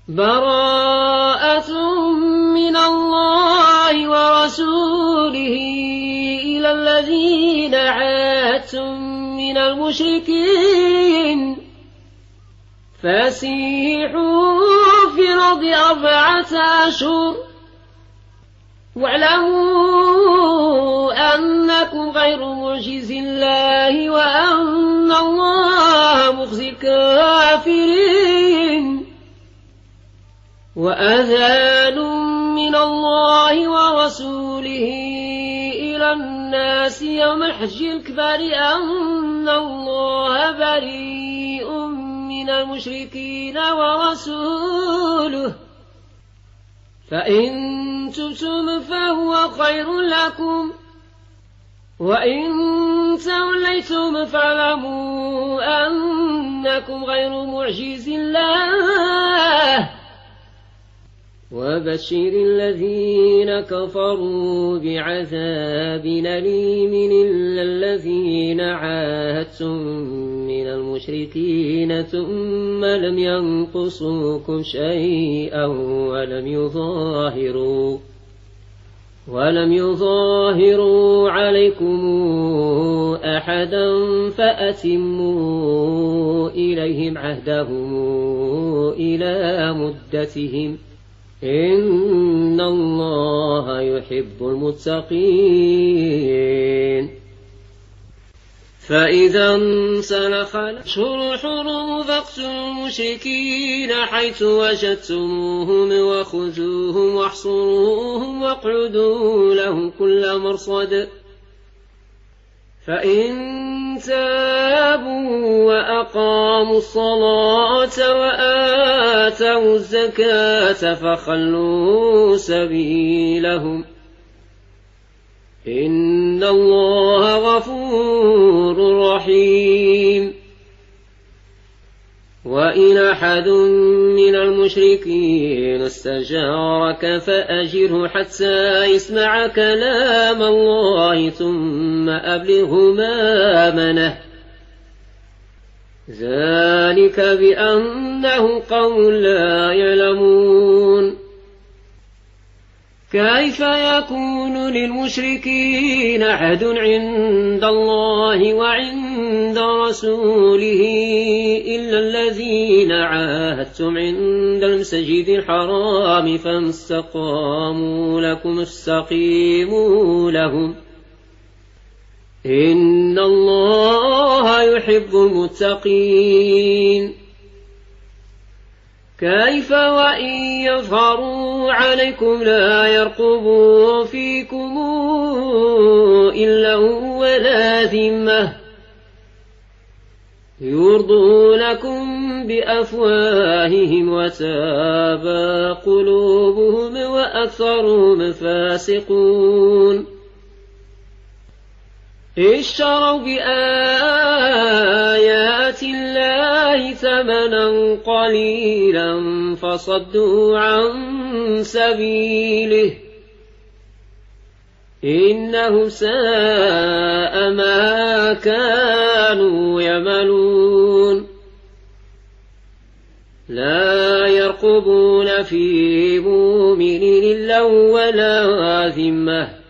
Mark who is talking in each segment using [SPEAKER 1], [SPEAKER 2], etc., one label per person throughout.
[SPEAKER 1] براءة من الله ورسوله إلى الذين عاهدتم من المشركين فسيحوا في الأرض 4 أشهر واعلموا أنكم غير معجز الله وأن الله مخزي الكافرين. وأذان من الله ورسوله إلى الناس يوم الحج الأكبر أن الله بريء من المشركين ورسوله فإن تبتم فهو خير لكم وإن توليتم فاعلموا أنكم غير معجز الله وبشر الذين كفروا بعذاب أليم إلا الذين عاهدتم من المشركين ثم لم ينقصوكم شيئا ولم يظاهروا عليكم أحدا فأتموا إليهم عهدهم إلى مدتهم إن الله يحب المتقين. فإذا انسلخ الأشهر الحرم فاقتلوا المشركين حيث وجدتموهم وخذوهم واحصروهم واقعدوا لهم كل مرصد فإن تابوا وأقاموا الصلاة وآتوا الزكاة فخلوا سبيلهم إن الله غفور رحيم. وإن أحد من المشركين استجارك فأجره حتى يسمع كلام الله ثم أبلغه مأمنه ذلك بأنه قوم لا يعلمون. كيف يكون للمشركين عهد عند الله وعند رسوله إلا الذين عاهدتم عند المسجد الحرام فما استقاموا لكم استقيموا لهم إن الله يحب المتقين. كيف وإن يظهروا عليكم لا يرقبوا فيكم إلا ولا ذمة يرضونكم بأفواههم وتابى قلوبهم وأكثرهم فاسقون. اشتروا بآيات الله ثمنا قليلا فصدوا عن سبيله إنهم ساء ما كانوا يعملون. لا يرقبون في مؤمن إلا ولا ذمة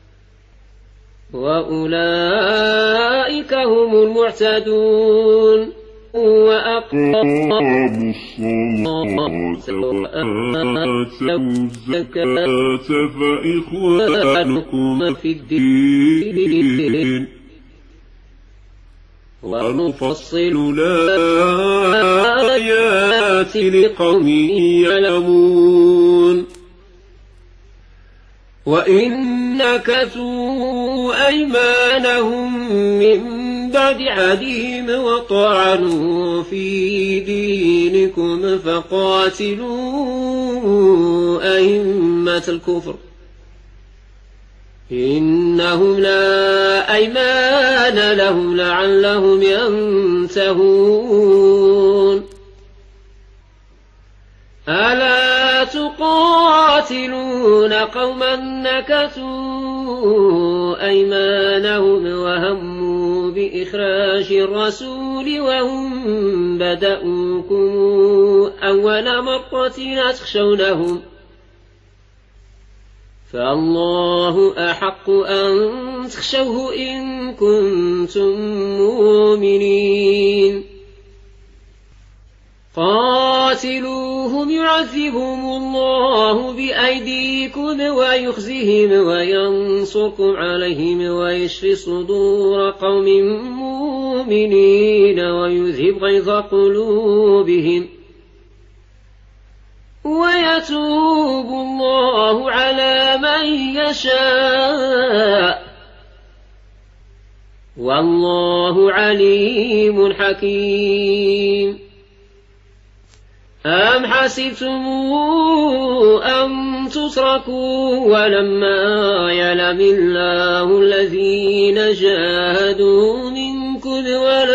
[SPEAKER 1] وأولئك هم المعتدون. وأقاموا الصلاة وآتوا الزكاة فإخوانكم في الدين ونفصل الآيات لقوم يعلمون. وإن نكثوا أيمانهم من بعد عهدهم وطعنوا في دينكم فقاتلوا أئمة الكفر إنهم لا أيمان لهم لعلهم ينتهون. ألا تقاتلون قوما نكثوا أيمانهم وهموا بإخراج الرسول وهم بدؤوكم أول مرة تخشونهم فالله أحق أن تخشوه إن كنتم مؤمنين قاتلوهم يعذبهم الله بأيديكم ويخزهم وينصركم عليهم ويشفي صدور قوم مؤمنين ويذهب غيظ قلوبهم ويتوب الله على من يشاء والله عليم حكيم أم حسبتم أن تتركوا ولما يعلم الله الذين جاهدوا منكم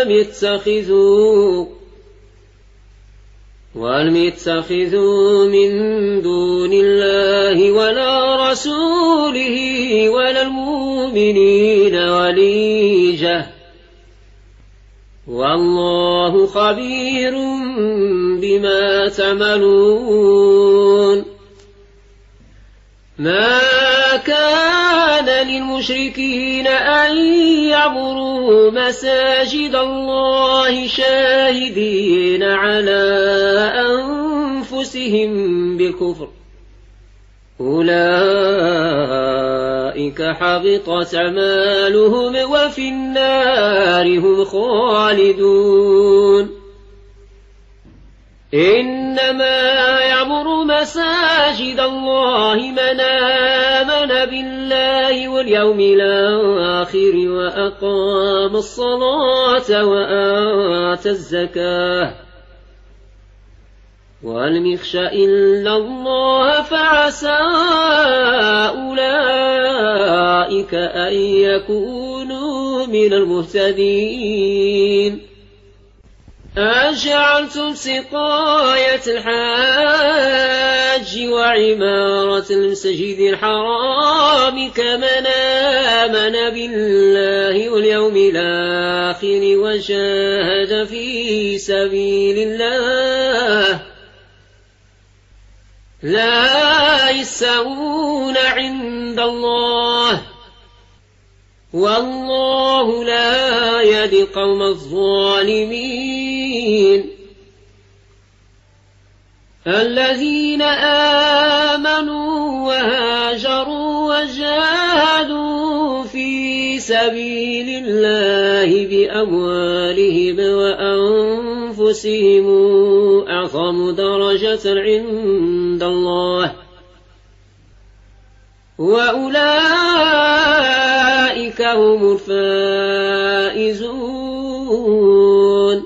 [SPEAKER 1] ولم يتخذوا من دون الله ولا رسوله ولا المؤمنين وليجة والله خبير بما تعملون ما كان للمشركين أن يعمروا مساجد الله شاهدين على أنفسهم بالكفر أولئك حبطت أعمالهم وفي النار هم خالدون إنما يعمر مساجد الله من آمن بالله واليوم الآخر وأقام الصلاة وآتى الزكاة ولم يخش إلا الله فعسى أولئك أن يكونوا من المهتدين أجعلتم سقاية الحاج وعمارة المسجد الحرام كمن آمن بالله واليوم الآخر وجاهد في سبيل الله لا يستوون عند الله والله لا يهدي القوم الظالمين الذين آمنوا وهاجروا وجاهدوا في سبيل الله بأموالهم وأنفسهم أعظم درجة عند الله وأولئك هم الفائزون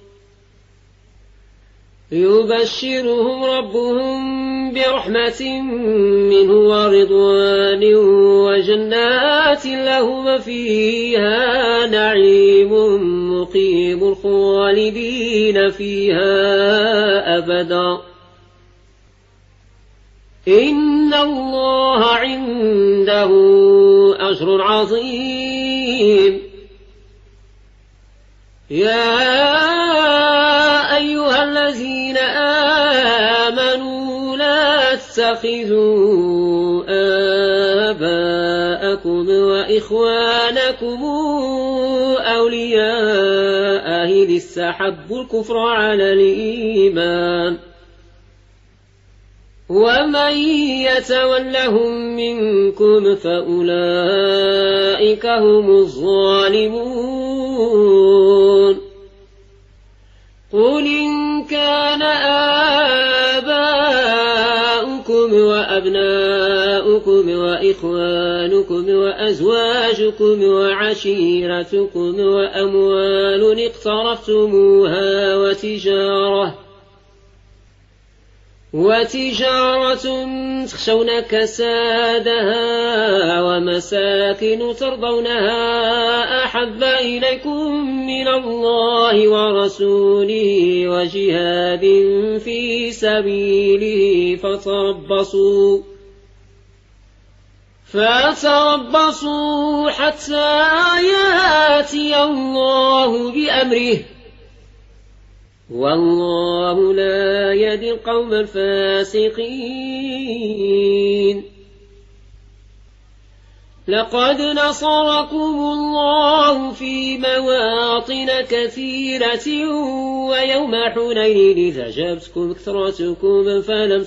[SPEAKER 1] يبشرهم ربهم برحمة منه ورضوان وجنات لهم فيها نعيم مقيم خالدين فيها أبدا إن الله عنده أجر عظيم يا أيها الذين آمنوا لا تتخذوا آباءكم وإخوانكم أولياء إذ استحبوا الكفر على الإيمان ومن يتولهم منكم فأولئك هم الظالمون قل إن كان آباؤكم وأبناؤكم وإخوانكم وأزواجكم وعشيرتكم وأموال اقترفتموها وتجارة تخشون كسادها ومساكن ترضونها أحب إليكم من الله ورسوله وجهاد في سبيله فتربصوا حتى يأتي الله بأمره والله لا يهدي القوم الفاسقين. لقد نصركم الله في مواطن كثيرة ويوم حنين إذ أعجبتكم كثرتكم فلم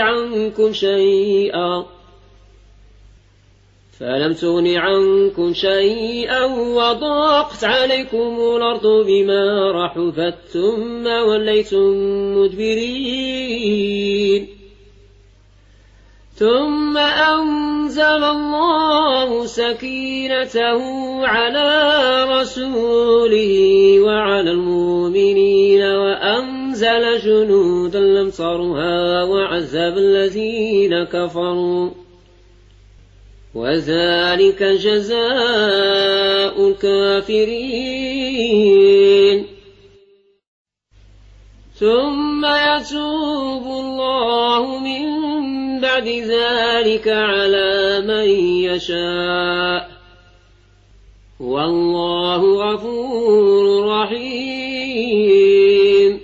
[SPEAKER 1] تغن عنكم شيئا وضاقت عليكم الأرض بما رحبت ثم وليتم مدبرين. ثم أنزل الله سكينته على رسوله وعلى المؤمنين وأنزل جنودا لم تروها وعذب الذين كفروا وذلك جزاء الكافرين. ثم يتوب الله من بعد ذلك على من يشاء والله غفور رحيم.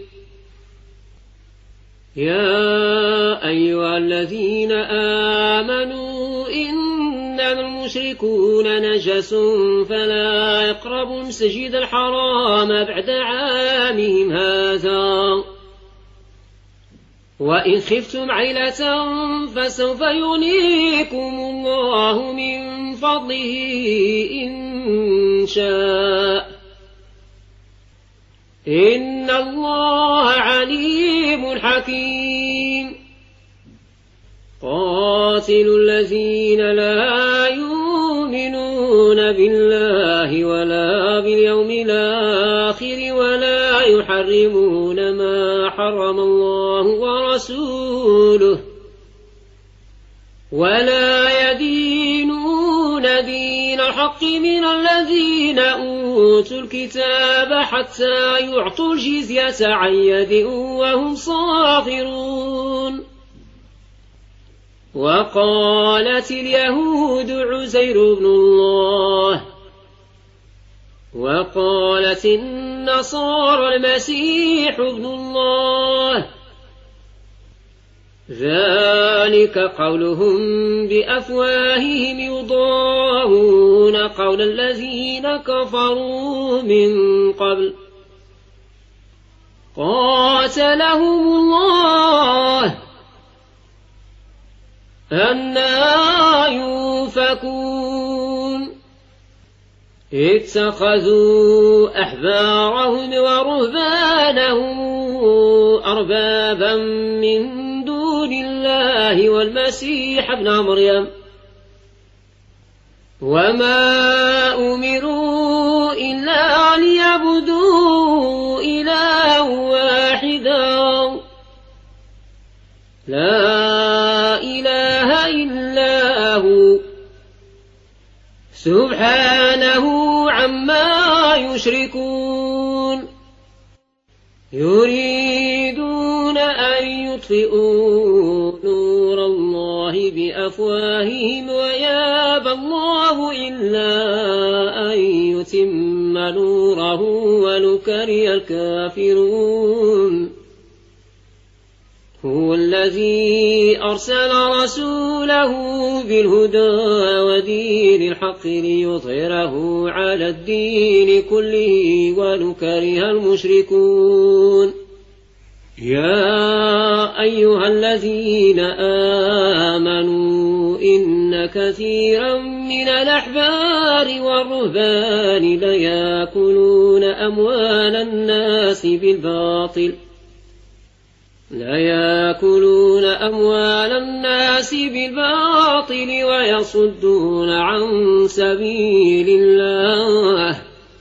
[SPEAKER 1] يا أيها الذين آمنوا إنما المشركون نجس فلا يقربوا المسجد الحرام بعد عامهم هذا وإن خفتم عيلة فسوف يغنيكم الله من فضله إن شاء إن الله عليم حكيم. قاتلوا الذين لا يؤمنون بالله ولا باليوم الآخر ولا يحرمون ما حرم الله ورسوله ولا يدينون دين الحق من الذين أوتوا الكتاب حتى يعطوا الجزية عن يد وهم صاغرون. وقالت اليهود عزير بن الله وقالت النصارى المسيح ابن الله ذلك قولهم بأفواههم يضاهون قول الذين كفروا من قبل قاتلهم الله أنى يؤفكون. اتخذوا أحبارهم ورهبانهم أربابا من دون الله والمسيح ابن مريم وما أمروا إلا ليعبدوا إلها واحدا لا إله إلا هو سبحانه عما يشركون. يريدون أن يطفئوا نور الله بأفواههم ويابى الله إلا أن يتم نوره ولو كره الكافرون. هو الذي أرسل رسوله بالهدى ودين الحق ليظهره على الدين كله ولو كره المشركون. يا أيها الذين آمنوا إن كثيرا من الأحبار والرهبان ليأكلون أموال الناس بالباطل ويصدون عن سبيل الله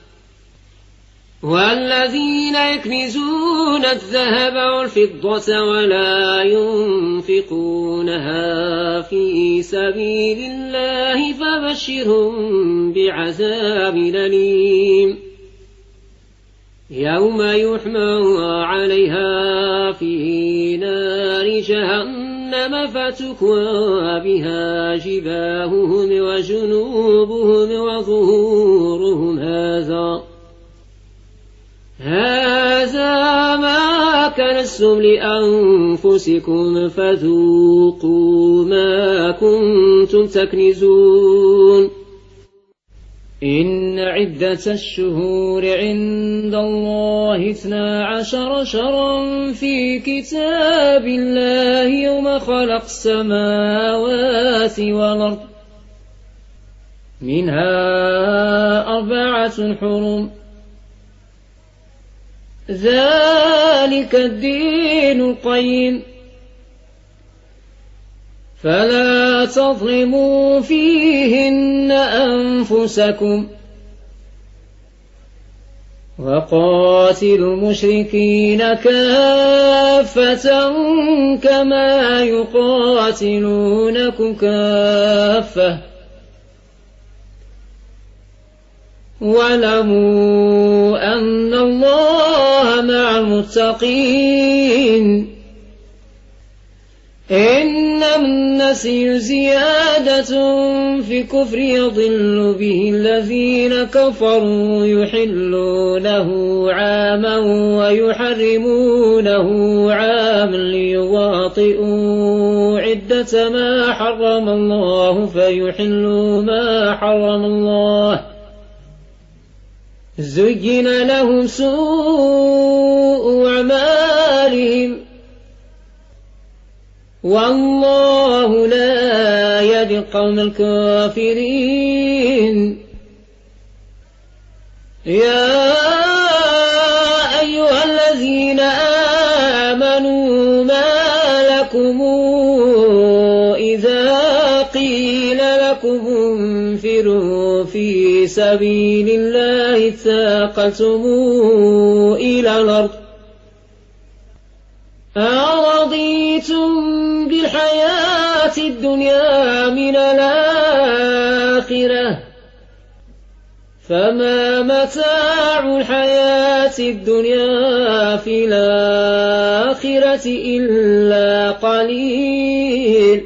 [SPEAKER 1] والذين يكنزون الذهب والفضة ولا ينفقونها في سبيل الله فبشرهم بعذاب أليم. يوم يحمى عليها في نار جهنم فتكوى بها جباههم وجنوبهم وظهورهم هذا ما اختلستم لأنفسكم فذوقوا ما كنتم تكنزون إن عدة الشهور عند الله 12 شهرا في كتاب الله يوم خلق السماوات والأرض منها 4 حرم ذلك الدين القيم فلا تظلموا فيهن أنفسكم وقاتلوا المشركين كافة كما يقاتلونكم كافة واعلموا أن الله مع المتقين إنما النسي زيادة في كفر يضل به الذين كفروا يحلونه عاما ويحرمونه عاما ليواطئوا عدة ما حرم الله فيحلوا ما حرم الله زين لهم سوء أعمالهم والله لا يهدي القوم الكافرين يا أيها الذين آمنوا ما لكم إذا قيل لكم انفروا في سبيل الله ثاقلتم إلى الأرض أرضيتم بالحياة الدنيا من الآخرة فما متاع الحياة الدنيا في الآخرة إلا قليل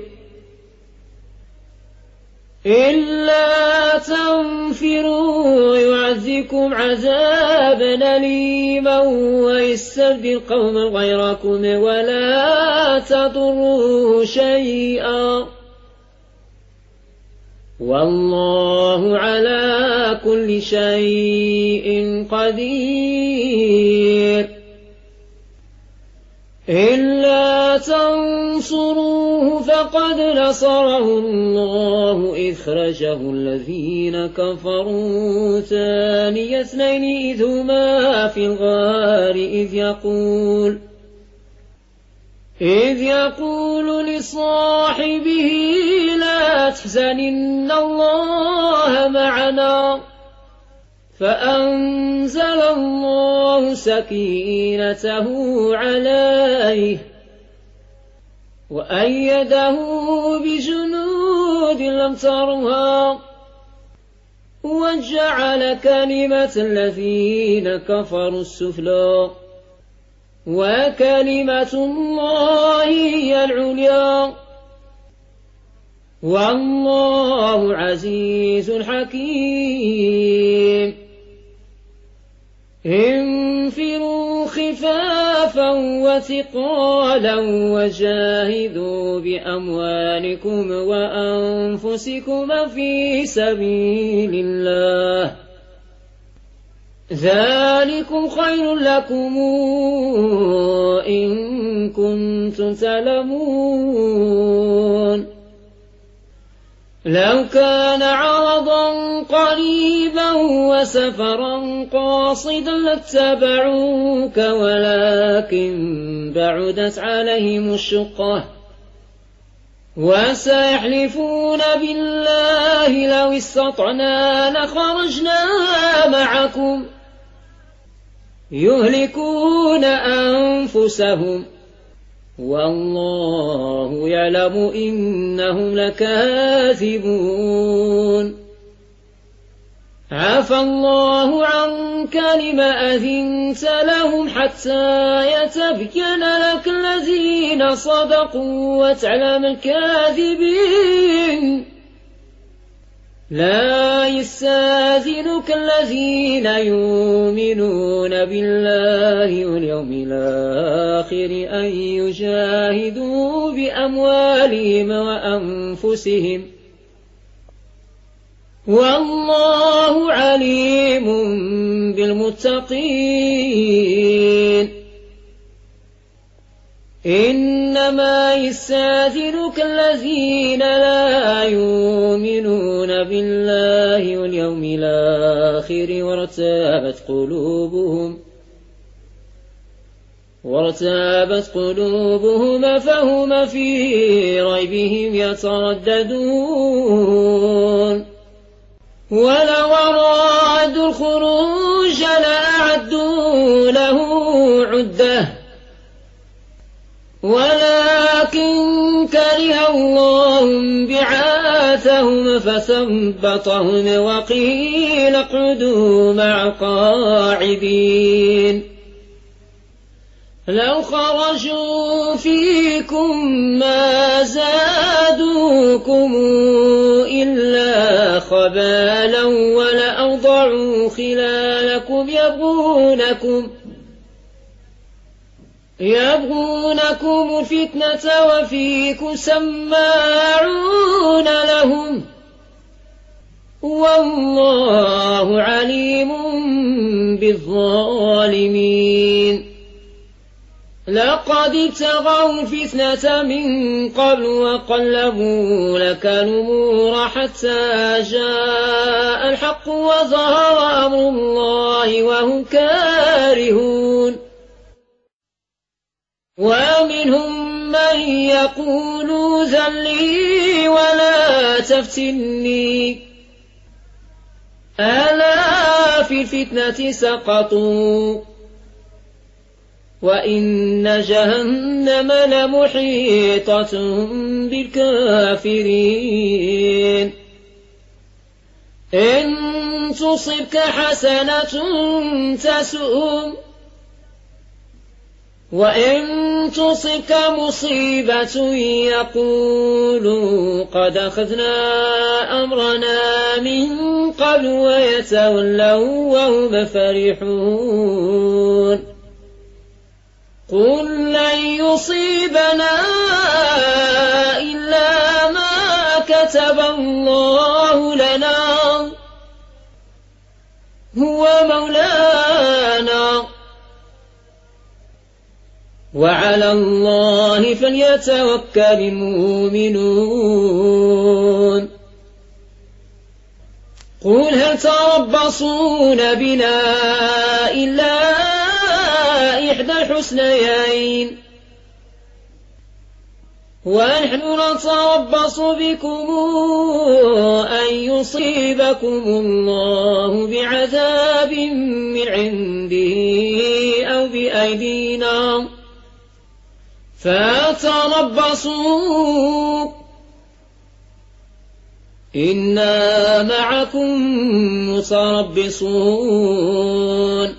[SPEAKER 1] إلا تنفروا يعذبكم عذابا أليما ويستبدل قوما غيركم ولا تضروا شيئا والله على كل شيء قدير إلا تنصروه فقد نصره الله إذ خرجه الذين كفروا ثاني اثنين إذ هما في الغار إذ يقول لصاحبه لا تحزن إن الله معنا فأنزل الله سكينته عليه وأيده بجنود لم ترها وجعل كلمة الذين كفروا السفلى وكلمة الله هي العليا والله عزيز حكيم انفروا خفافا وثقالا وجاهدوا بأموالكم وأنفسكم في سبيل الله ذلكم خير لكم إن كنتم تعلمون لو كان عرضا قريبا وسفرا قاصدا لاتبعوك ولكن بعدت عليهم الشقة وسيحلفون بالله لو استطعنا لخرجنا معكم يهلكون أنفسهم والله يعلم إنهم لكاذبون عفى الله عنك لم أذنت لهم حتى يتبين لك الذين صدقوا وتعلم الكاذبين لا يستأذنك الذين يؤمنون بالله واليوم الآخر أن يجاهدوا بأموالهم وأنفسهم والله عليم بالمتقين. إنما يستأذنك الذين لا يؤمنون بالله واليوم الآخر وارتابت قلوبهم فهم في ريبهم يترددون. ولو أرادوا الخروج لأعدوا له عدة ولكن كره الله بعاثهم فثبطهم وقيل اقعدوا مع القاعدين. لو خرجوا فيكم ما زادوكم إلا خبالا ولأوضعوا خلالكم يبغونكم الفتنة وفيكم سماعون لهم والله عليم بالظالمين. لقد ابتغوا الفتنة من قبل وقلبوا لك الأمور حتى جاء الحق وظهر أمر الله وهم كارهون. ومنهم من يقول ائذن لي ولا تفتني ألا في الفتنة سقطوا وإن جهنم لمحيطة بالكافرين. إن تصبك حسنة تسؤهم وإن تصبك مصيبة يقولوا قد أخذنا أمرنا من قبل ويتولوا وهم فرحون. قل لن يصيبنا إلا ما كتب الله لنا هو مولانا وعلى الله فليتوكل المؤمنون. قل هل تربصون بنا إلا إحدى الحسنيين ونحن نتربص بكم أن يصيبكم الله بعذاب من عنده أو بأيدينا فتربصوا إنا معكم متربصون.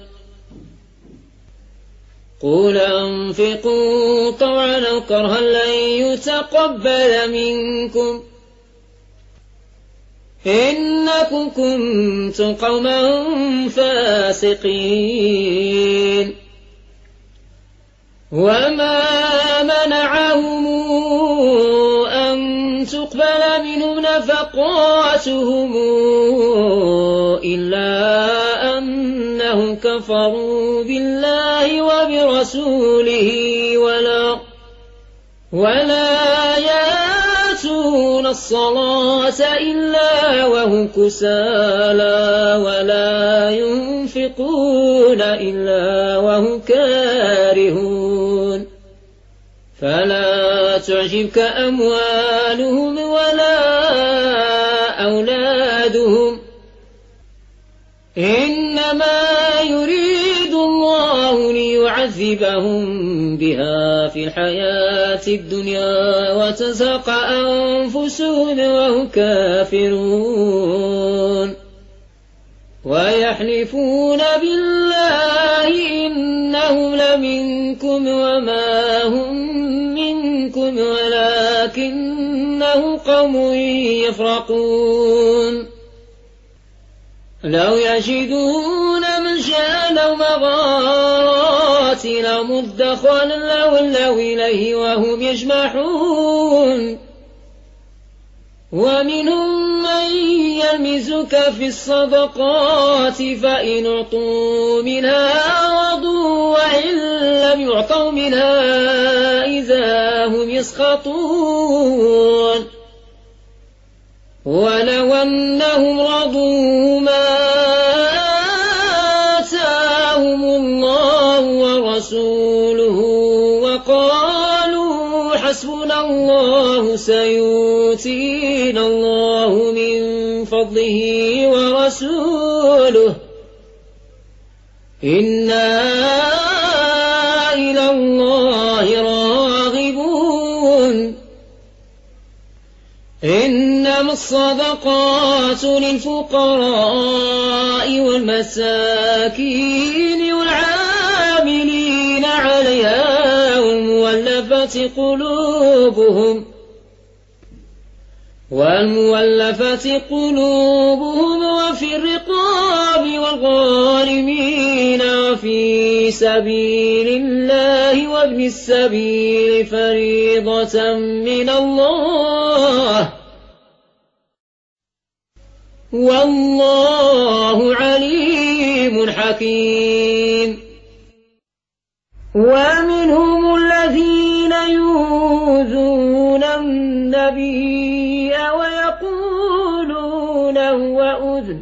[SPEAKER 1] قل أنفقوا طوعا أو كرها لن يتقبل منكم إنكم كنتم قوما فاسقين. وما منعهم أن تقبل منهم نفقاتهم إلا أنهم كفروا بالله وبرسوله ولا يأتون الصلاة إلا وهم كسالى ولا ينفقون إلا وهم كارهون. فلا تعجبك أموالهم ولا أولادهم إنما يريد الله ليعذبهم بها في الحياة الدنيا وتزهق أنفسهم وهم كافرون. ويحلفون بالله إنهم لمنكم وما هم منكم ولكنهم قوم يفرقون. لو يجدون ملجأ أو مغارات أو مدخلا لولوا إليه وهم يجمحون ومنهم من يلمزك في الصدقات فإن أعطوا منها رضوا وإن لم يعطوا منها إذا هم يسخطون ولو أنهم رضوا ما آتاهم الله ورسوله وقالوا حسبنا الله سيؤتينا الله من فضله ورسوله إنا إلى الله راغبون إنما الصدقات للفقراء والمساكين والعاملين عليها والمولفة قلوبهم وفي الرقاب والغارمين وفي سبيل الله وابن السبيل فريضة من الله والله عليم حكيم. ومنهم الذين يؤذون النبي ويقولون هو أذن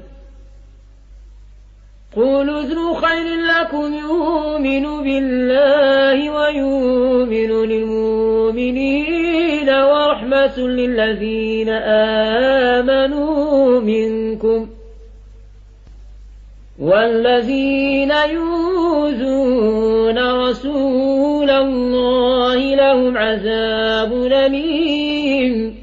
[SPEAKER 1] قل أذن خير لكم يؤمن بالله ويؤمن للمؤمنين ورحمة للذين آمنوا منكم والذين يؤذون رسول الله لهم عذاب أليم.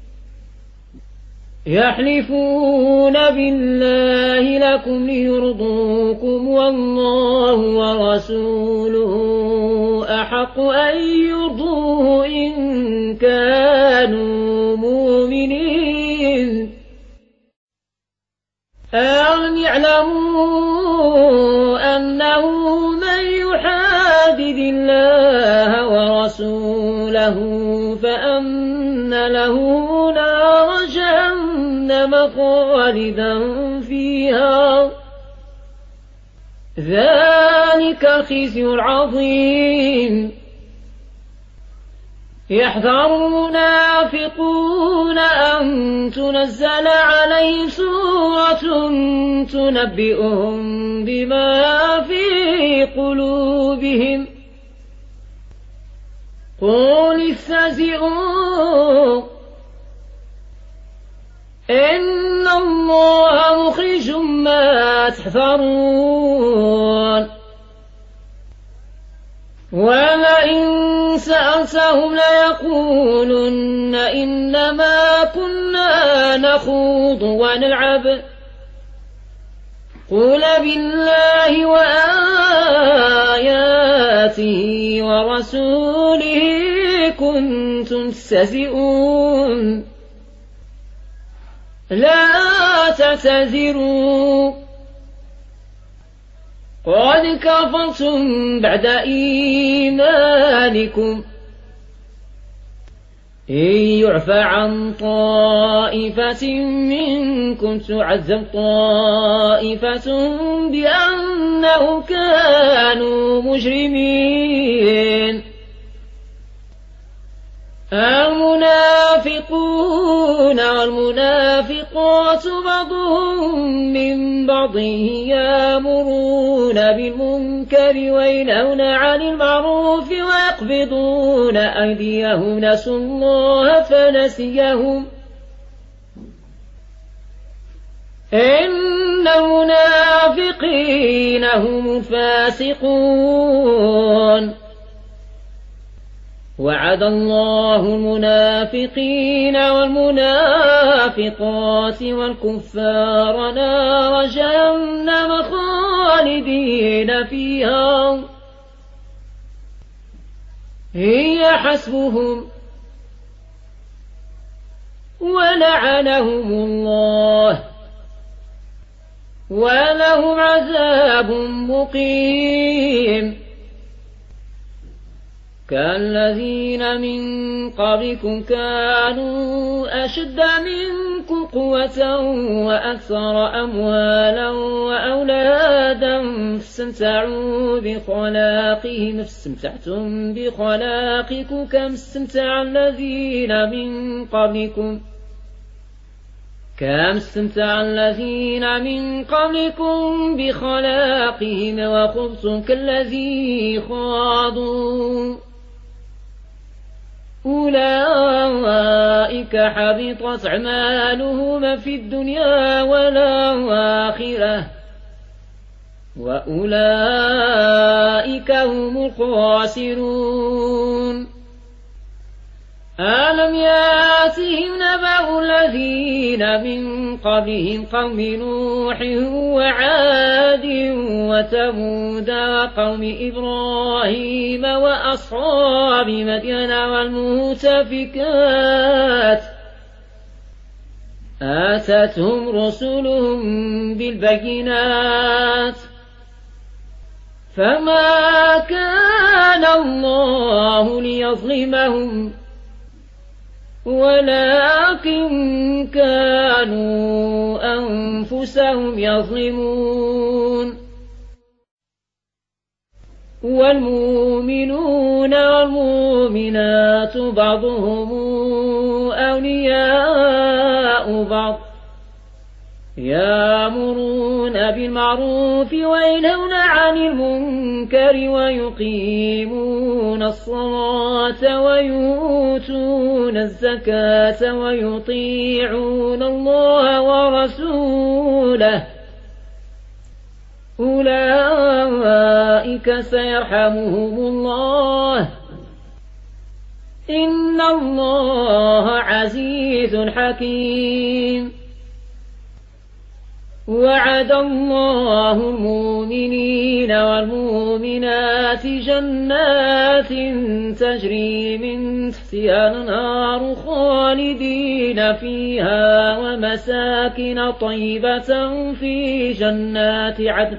[SPEAKER 1] يحلفون بالله لكم ليرضوكم والله ورسوله أحق أن يرضوه إن كانوا مؤمنين. ألم يعلموا أنه من يحادد الله ورسوله فأن له نار جهنم خالدا فيها ذلك الخزي العظيم. يحذر المنافقون أن تنزل عليهم سورة تنبئهم بما في قلوبهم قل استهزئوا إن الله مخرج ما تحذرون. ولئن سألتهم ليقولن إنما كنا نخوض ونلعب قل بالله وآياته ورسوله كنتم تستهزئون لا تعتذروا قد كفرتم بعد إيمانكم إن يعفى عن طائفة منكم تعذب طائفة بأنهم كانوا مجرمين. المنافقون والمنافقات بعضهم من بعض يأمرون بالمنكر وينهون عن المعروف ويقبضون أيديهم نسوا الله فنسيهم إن المنافقين هم الفاسقون. وعد الله المنافقين والمنافقات والكفار نار جهنم خالدين فيها هي حسبهم ولعنهم الله ولهم عذاب مقيم كالذين من قبلكم كانوا أشد منكم قوة وأكثر أموالا وأولادا فاستمتعوا بخلاقهم فاستمتعتم بخلاقكم كما استمتع الذين من قبلكم بخلاقهم وخضتم كالذي خاضوا أولئك حبطت أعمالهم في الدنيا والآخرة وأولئك هم الخاسرون ألم يأتهم نبأ الذين من قبلهم قوم نوح وعاد وثمود وقوم إبراهيم وأصحاب مدين والمؤتفكات آتتهم رسلهم بالبينات فما كان الله ليظلمهم ولكن كانوا أنفسهم يظلمون والمؤمنون والمؤمنات بعضهم أولياء بعض يأمرون بالمعروف وينهون عن المنكر ويقيمون الصلاة ويؤتون الزكاة ويطيعون الله ورسوله أولئك سيرحمهم الله إن الله عزيز حكيم وعد الله المؤمنين والمؤمنات جنات تجري من تحتها الأنهار خالدين فيها ومساكن طيبة في جنات عدن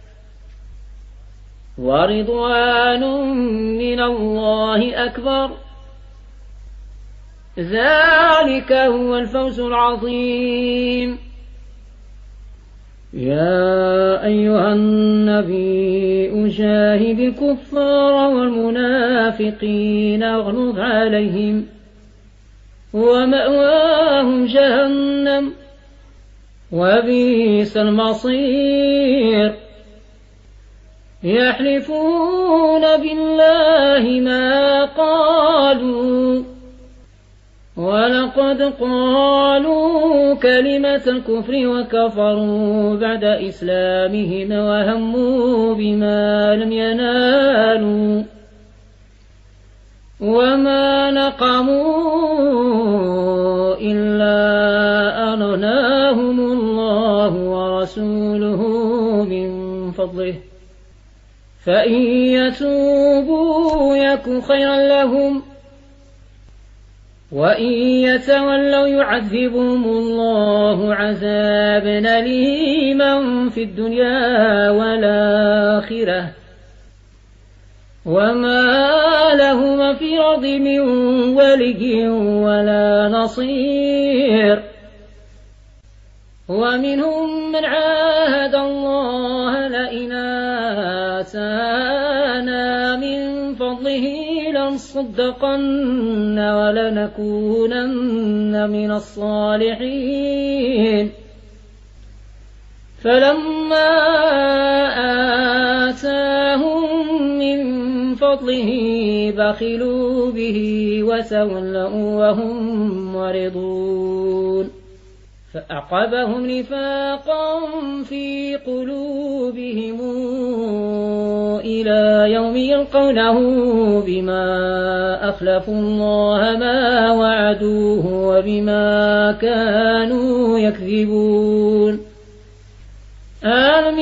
[SPEAKER 1] ورضوان من الله أكبر ذلك هو الفوز العظيم يا أيها النبي جاهد الكفار والمنافقين واغلظ عليهم ومأواهم جهنم وبئس المصير يحلفون بالله ما قالوا ولقد قالوا كلمة الكفر وكفروا بعد إسلامهم وهموا بما لم ينالوا وما نقموا إلا أن أغناهم الله ورسوله من فضله فإن يتوبوا يك خيرا لهم وإن يتولوا يعذبهم الله عذابا أليما في الدنيا والآخرة وما لهم في الأرض من ولي ولا نصير ومنهم من عاهد الله لئن آتانا من فضله لنصدقن ولنكونن من الصالحين فلما آتاهم من فضله بخلوا به وتولوا وهم معرضون فأعقبهم نفاقا في قلوبهم إلى يوم يلقونه بما أخلفوا الله ما وعدوه وبما كانوا يكذبون ألم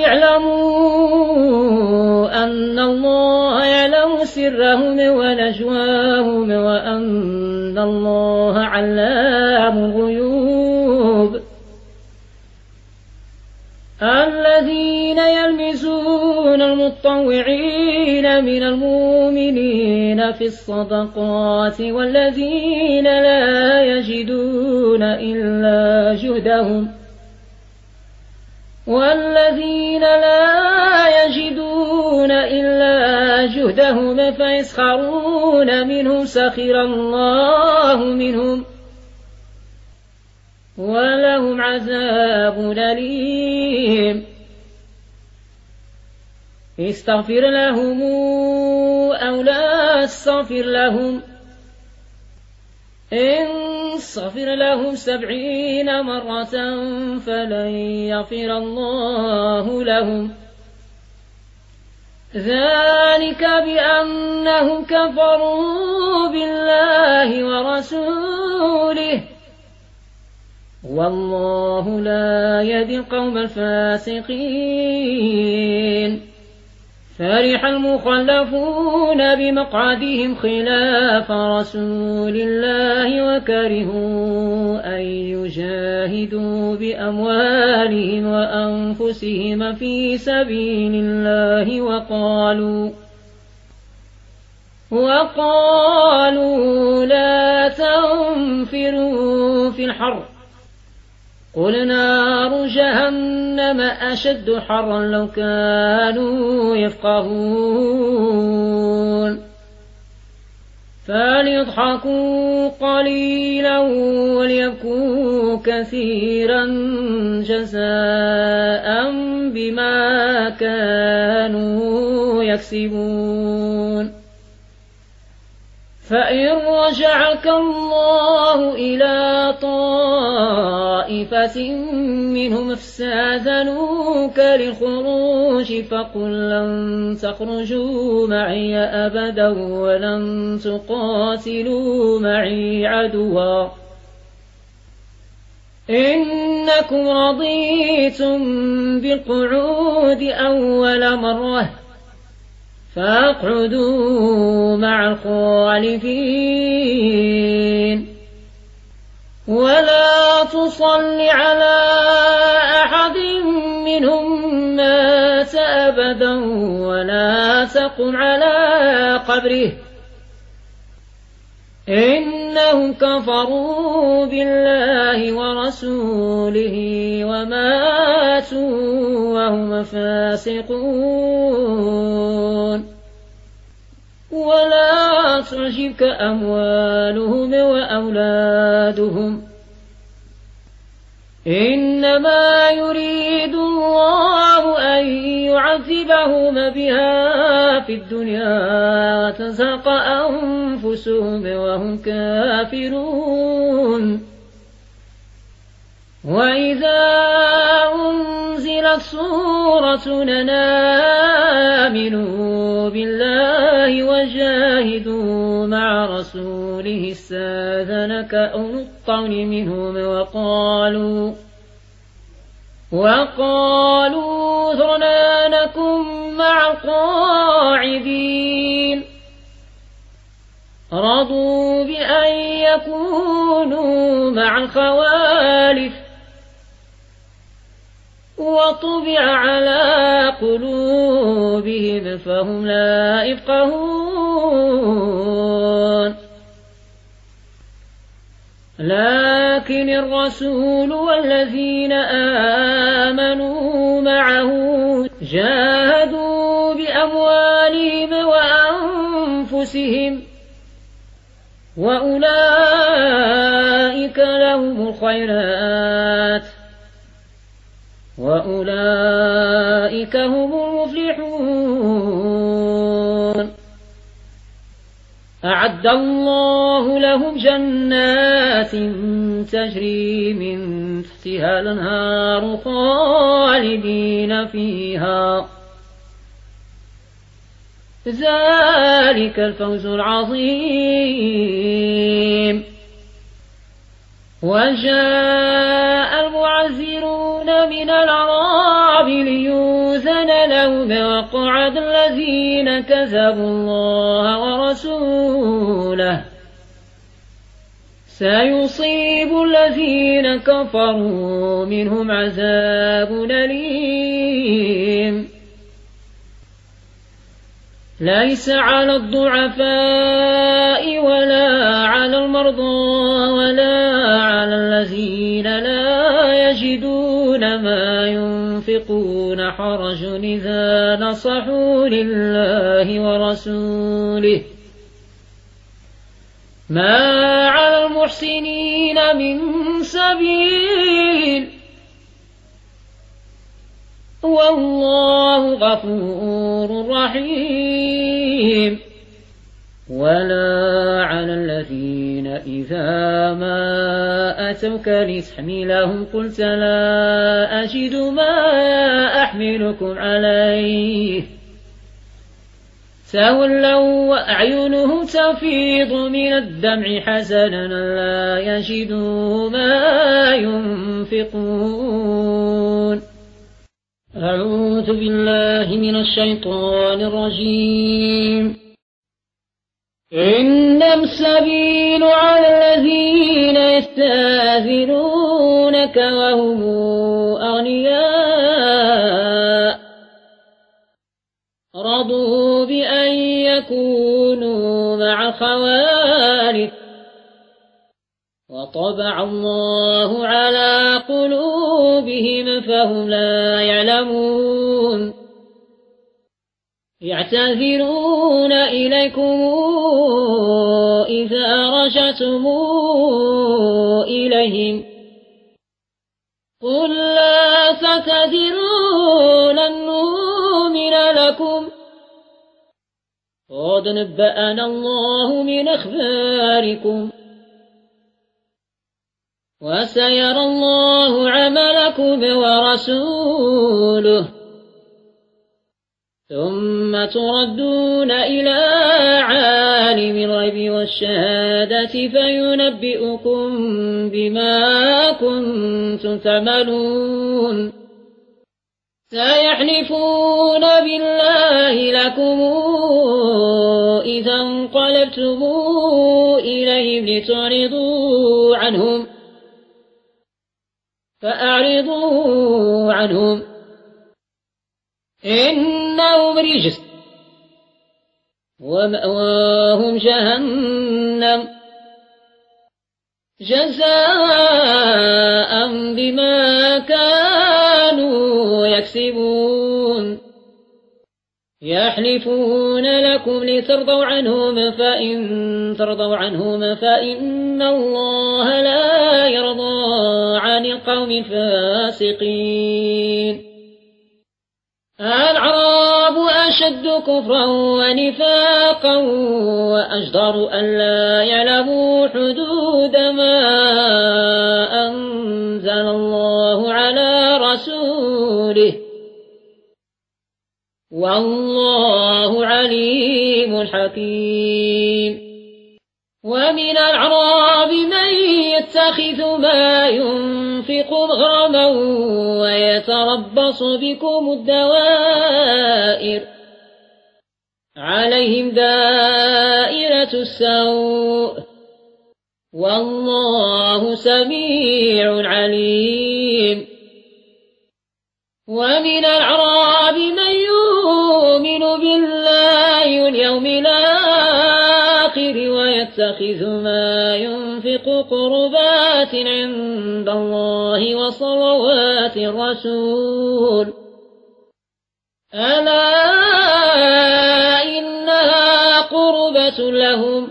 [SPEAKER 1] يعلموا أن الله يعلم سرهم ونجواهم وأن الله علام الغيوب الذين يلمزون المطوعين من المؤمنين في الصدقات والذين لا يجدون إلا جهدهم فيسخرون منهم سخر الله منهم ولهم عذاب أليم استغفر لهم أو لا استغفر لهم إن استغفر لهم 70 مرة فلن يغفر الله لهم ذلك بأنهم كفروا بالله ورسوله والله لا يهدي القوم الفاسقين فرح المخلفون بمقعدهم خلاف رسول الله وكرهوا أن يجاهدوا بأموالهم وأنفسهم في سبيل الله وقالوا لا تنفروا في الحر قل نار جهنم أشد حرا لو كانوا يفقهون فليضحكوا قليلا وليبكوا كثيرا جزاء بما كانوا يكسبون فإن رجعك الله إلى طائفة منهم استأذنوك للخروج فقل لن تخرجوا معي أبدا ولن تقاتلوا معي عدوا إنكم رضيتم بالقعود أول مرة فاقعدوا مع الخالفين ولا تصل على أحد منهم مات أبدا ولا تقم على قبره إنهم كفروا بالله ورسوله وماتوا وهم فاسقون ولا تعجبك أموالهم وأولادهم إنما يريد الله أن يعذبهم بها في الدنيا وتزهق أنفسهم وهم كافرون وإذا أنزلت سورة آمنوا بالله وجاهدوا مع رسوله استأذنك أولو الطول منهم وقالوا ذرنا نكن مع القاعدين رضوا بأن يكونوا مع الخوالف وطبع على قلوبهم فهم لا يفقهون لكن الرسول والذين آمنوا معه جاهدوا بأموالهم وأنفسهم وأولئك لهم الخيرات وأولئك هم المفلحون أعد الله لهم جنات تجري من تحتها الأنهار خالدين فيها ذلك الفوز العظيم وجاء المعذرون من الأعراب ليؤذن لهم وقعد الذين كذبوا الله ورسوله سيصيب الذين كفروا منهم عذاب أليم ليس على الضعفاء ولا على المرضى ولا على الذين لا يجدون ما ينفقون حرج إذا نصحوا لله ورسوله ما على المحسنين من سبيل والله غفور رحيم ولا على الذين إذا ما أتوك لتحملهم قلت لا أجد ما أحملكم عليه تولوا وأعينهم تفيض من الدمع حزنا لا يجدوا ما ينفقون أعوذ بالله من الشيطان الرجيم إنما السبيل على الذين يستأذنونك وهم أغنياء رضوا بأن يكونوا مع خوالف وطبع الله على قلوبهم فهم لا يعلمون يعتذرون إليكم إذا رجعتم إليهم قل لا تعتذروا لن نؤمن لكم قد نبأنا الله من أخباركم وسيرى الله عملكم ورسوله ثم تردون إلى عالم الغيب والشهادة فينبئكم بما كنتم تعملون سيحلفون بالله لكم إذا انقلبتم إليهم لتعرضوا عنهم فأعرضوا عنهم إنهم رجس ومأواهم جهنم جزاء بما كانوا يكسبون يحلفون لكم لترضوا عنهم فإن ترضوا عنهم فإن الله لا يرضى عن القوم الفاسقين الأعراب أشد كفرا ونفاقا وأجدر أن لا يعلموا حدود ما أنزل الله على رسوله والله عليم حكيم ومن الأعراب من يتخذ ما ينفق مغرما ويتربص بكم الدوائر عليهم دائرة السوء والله سميع عليم ومن الأعراب من يؤمن بالله واليوم الآخر ويتخذ ما ينفق قربات عند الله وصلوات الرسول ألا إنها قربة لهم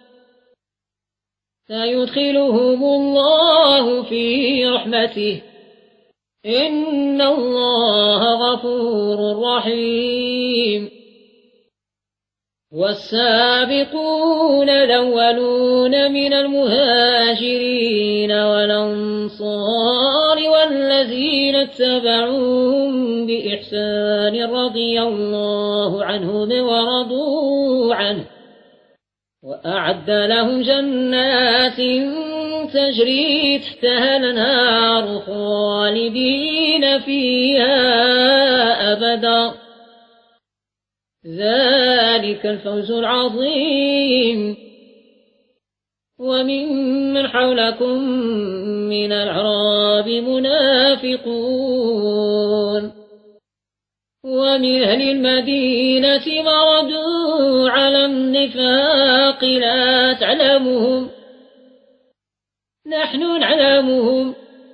[SPEAKER 1] سيدخلهم الله في رحمته إن الله غفور رحيم والسابقون الأولون من المهاجرين والأنصار والذين اتبعوهم بإحسان رضي الله عنهم ورضوا عنه وأعد لهم جنات تجري تحتها الأنهار خالدين فيها أبدا ذلك الفوز العظيم وممن حولكم من الأعراب منافقون ومن أهل المدينة مردوا على النفاق لا تعلمهم نحن نعلمهم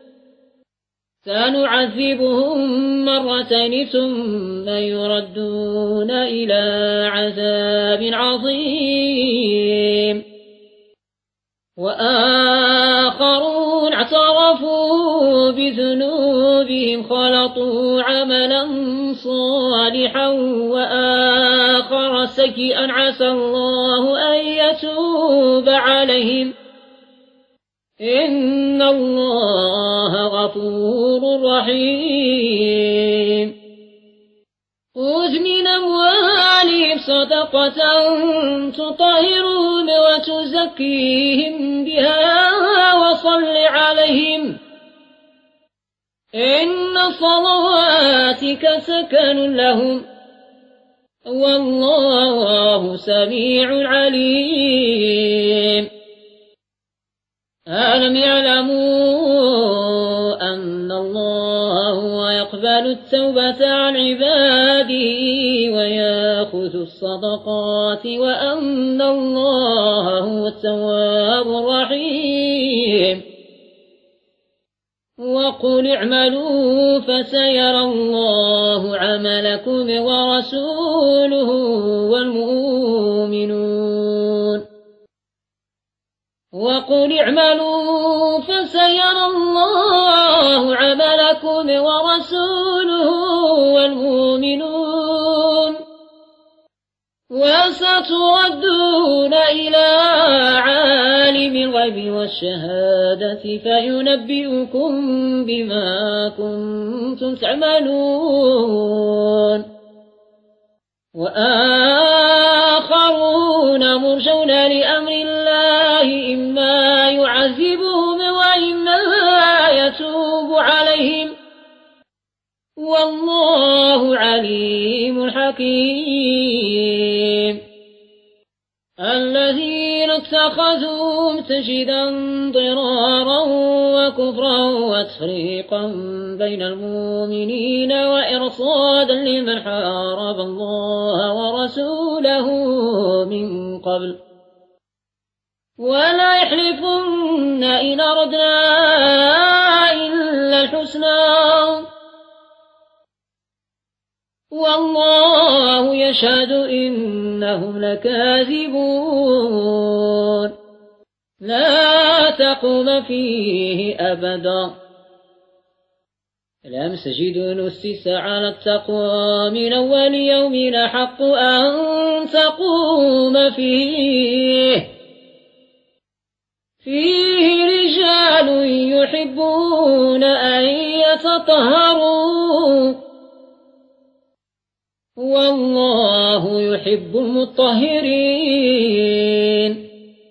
[SPEAKER 1] سنعذبهم مرتين ثم يردون إلى عذاب عظيم وآخرون اعترفوا بذنوبهم خلطوا عملا صالحا وآخر سيئا عسى الله أن يتوب عليهم إن الله غفور رحيم خذ من أموالهم صدقة تطهرهم وتزكيهم بها وصل عليهم إن صلواتك سكن لهم والله سميع عليم ألم يعلموا أن الله هو يقبل التوبة عن عباده ويأخذ الصدقات وأن الله هو التواب الرحيم وقل اعملوا فسيرى الله عملكم ورسوله والمؤمنون وقل اعملوا فسيرى الله عملكم ورسوله والمؤمنون وستردون إلى عالم الغيب والشهادة فينبئكم بما كنتم تعملون وآخرون مرجون لأمر الله إما يعذبهم وإما يتوب عليهم والله عليم حكيم الذين اتخذوا مسجدا ضرارا وكفرا وتفريقا بين المؤمنين وإرصادا لمن حارب الله ورسوله من قبل ولا يحلفن إن أردنا إلا الحسنى والله يشهد إنهم لكاذبون لا تقوم فيه أبدا المسجد نسس على التقوى من أول يوم أحق أن تقوم فيه رجال يحبون أن يتطهروا والله يحب المطهرين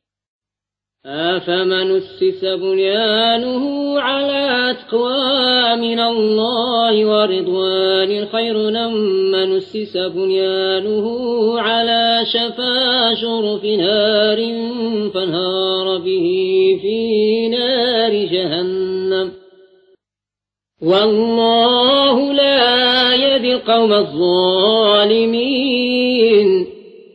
[SPEAKER 1] أفمن أسس بنيانه على تقوى من الله ورضوان خير أم من أسس بنيانه على شفا جرف نار فانهار به في نار جهنم والله لا يهدي القوم الظالمين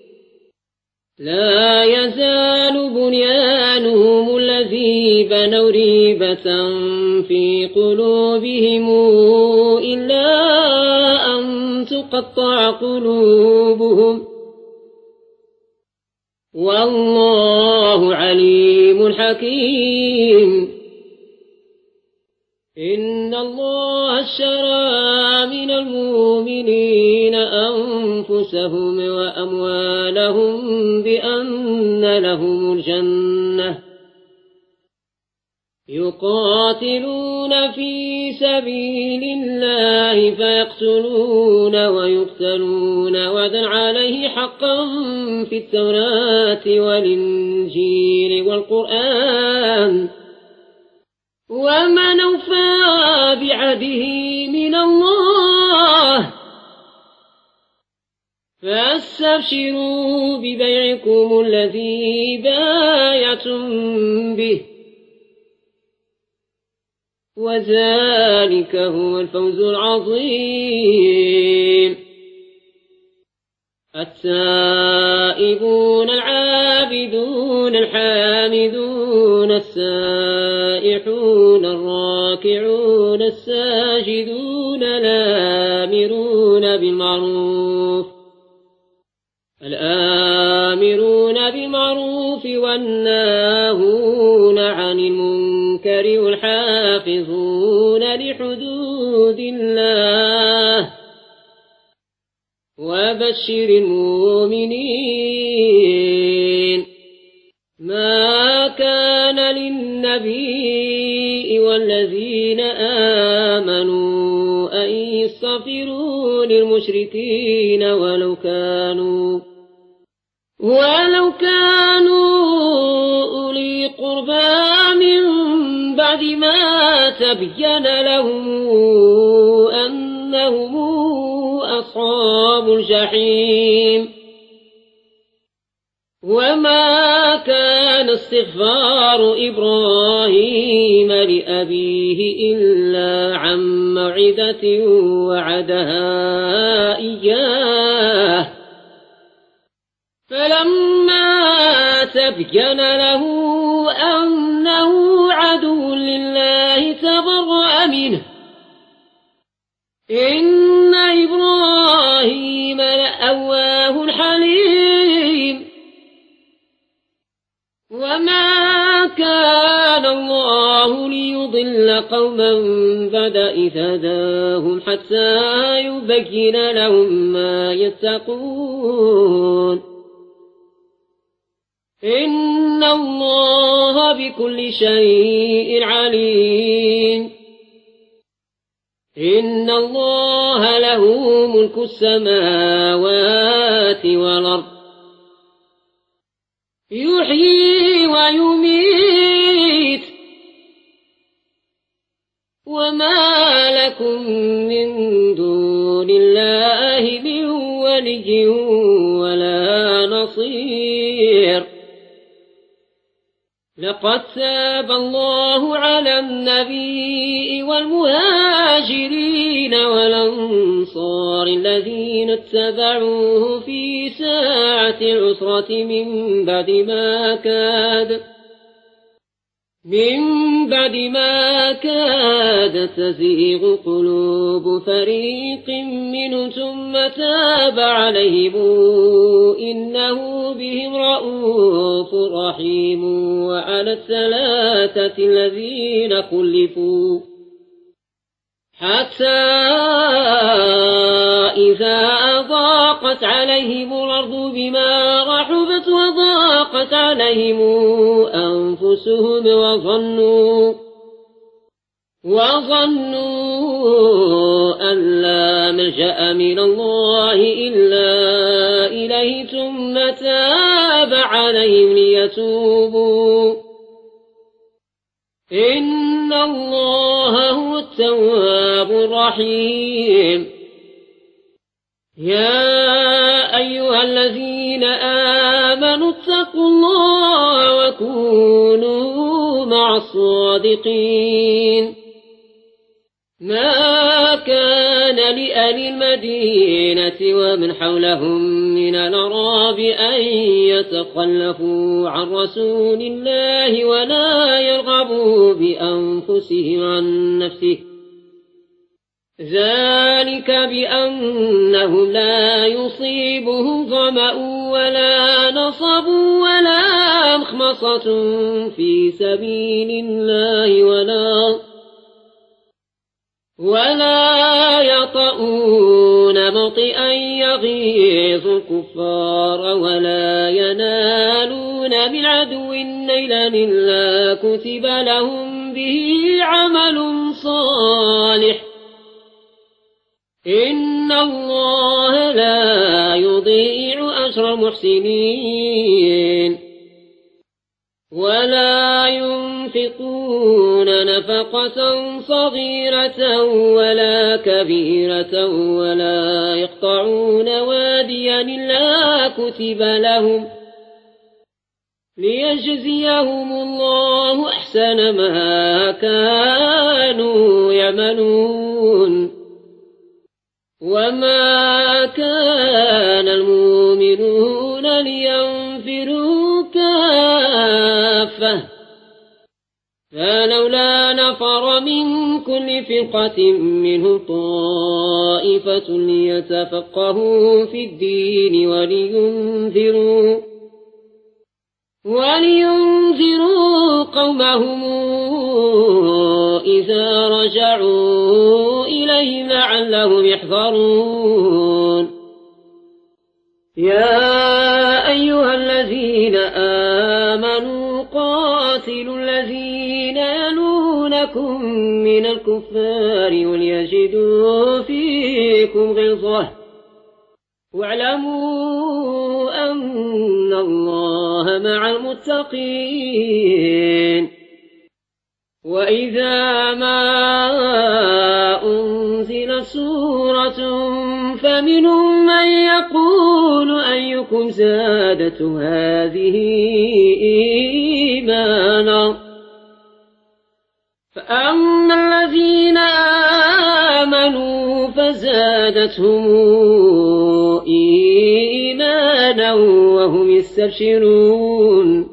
[SPEAKER 1] لا يزال بنيانهم الذي بنوا ريبة في قلوبهم إلا أن تقطع قلوبهم والله عليم حكيم إن الله اشترى من المؤمنين أنفسهم وأموالهم بأن لهم الجنة يقاتلون في سبيل الله فيقتلون ويقتلون وعدا عليه حقا في التوراة والإنجيل والقرآن ومن أوفى بعهده من الله فاستبشروا ببيعكم الذي بايعتم به، وذلك هو الفوز العظيم. التائبون العابدون الحامدون السائحون الراكعون الساجدون الآمرون بالمعروف والناهون عن المنكر والحافظون لحدود الله. وبشر المؤمنين. ما كان للنبي والذين آمنوا أن يستغفروا للمشركين ولو كانوا أولي قربى من بعد ما تبين لهم أنهم أصحاب الجحيم. وما كان استغفار إبراهيم لأبيه إلا عن موعدة وعدها إياه، فلما تبين له أنه عدو لله تبرأ منه. إن إبراهيم لأواه حليم. وما كان الله ليضل قوما بعد إذ هداهم حتى يبين لهم ما يتقون. إن الله بكل شيء عليم. إن الله له ملك السماوات والأرض، يحيي ويميت. وما لكم من دون الله من ولي ولا نصير. لقد تاب الله على النبي والمهاجرين والأنصار الذين اتبعوه في ساعة العسرة من بعد ما كاد تزيغ قلوب فريق منهم ثم تاب عليهم إنه بهم رءوف رحيم. وعلى الثلاثة الذين خلفوا حتى إذا ضاقت عليهم الأرض بما رحبت وضاقت عليهم أنفسهم وظنوا أن لا ملجأ من الله إلا إليه ثم تاب عليهم ليتوبوا. إن الله هو التواب الرحيم. يا أيها الذين آمنوا اتقوا الله وكونوا مع الصادقين. ما كان لأهل المدينة ومن حولهم من الأعراب أن يتخلفوا عن رسول الله ولا يرغبوا بأنفسهم عن نفسه، ذلك بأنهم لا يصيبهم ظمأ ولا نصب ولا مخمصة في سبيل الله ولا يطؤون موطئا يغيظ الكفار ولا ينالون من عدو نيلا إلا كتب لهم به عمل صالح. إن الله لا يضيع أجر المحسنين. ولا ينفقون
[SPEAKER 2] ينفقون نفقة صغيرة ولا كبيرة ولا يقطعون واديا إلا كتب لهم ليجزيهم الله أحسن ما كانوا يعملون وما كان المؤمنون لينفروا كافة فلولا نفر من كل فرقة منهم طائفة ليتفقهوا في الدين ولينذروا قومهم إذا رجعوا إليهم لعلهم يحذرون يا أيها الذين آمنوا قاتلوا الذين يلونكم من الكفار وليجدوا فيكم غلظة واعلموا أن الله مع المتقين وإذا ما أنزلت سورة فمنهم من يقول أيكم زادته هذه إيمانا فأما الذين آمنوا فزادتهم إيمانا وهم يستبشرون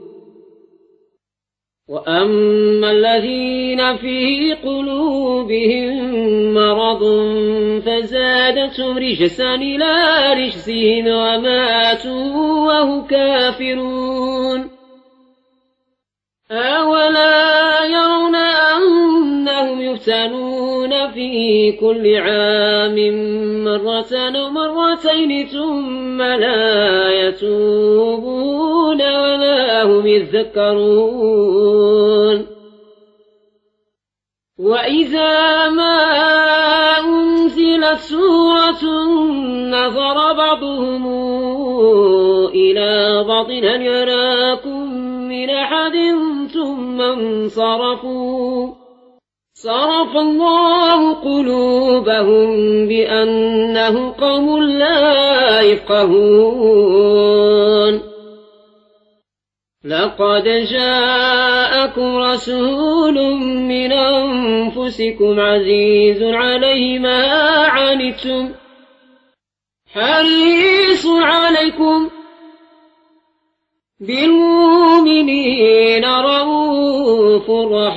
[SPEAKER 2] وأما الذين في قلوبهم مرض فزادتهم رجسا إلى رجسهم وماتوا وهم كافرون أولا يرون أنهم يفتنون في كل عام مرة أو مرتين ثم لا يتوبون ولا هم يذكرون وإذا ما أنزلت سورة نظر بعضهم إلى بعض هل يراكم من أحد ثم انصرفوا صرف الله قلوبهم بأنهم قوم لا يفقهون لقد جاءكم رسول من أنفسكم عزيز عليه ما عنتم حريص عليكم بالمؤمنين رؤوف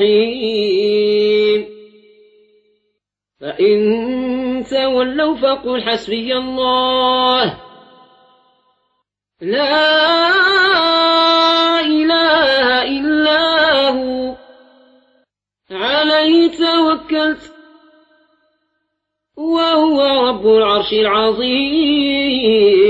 [SPEAKER 2] رحيم فإن تولوا فقل حسبي الله لا إله إلا هو عليه توكلت وهو رب العرش العظيم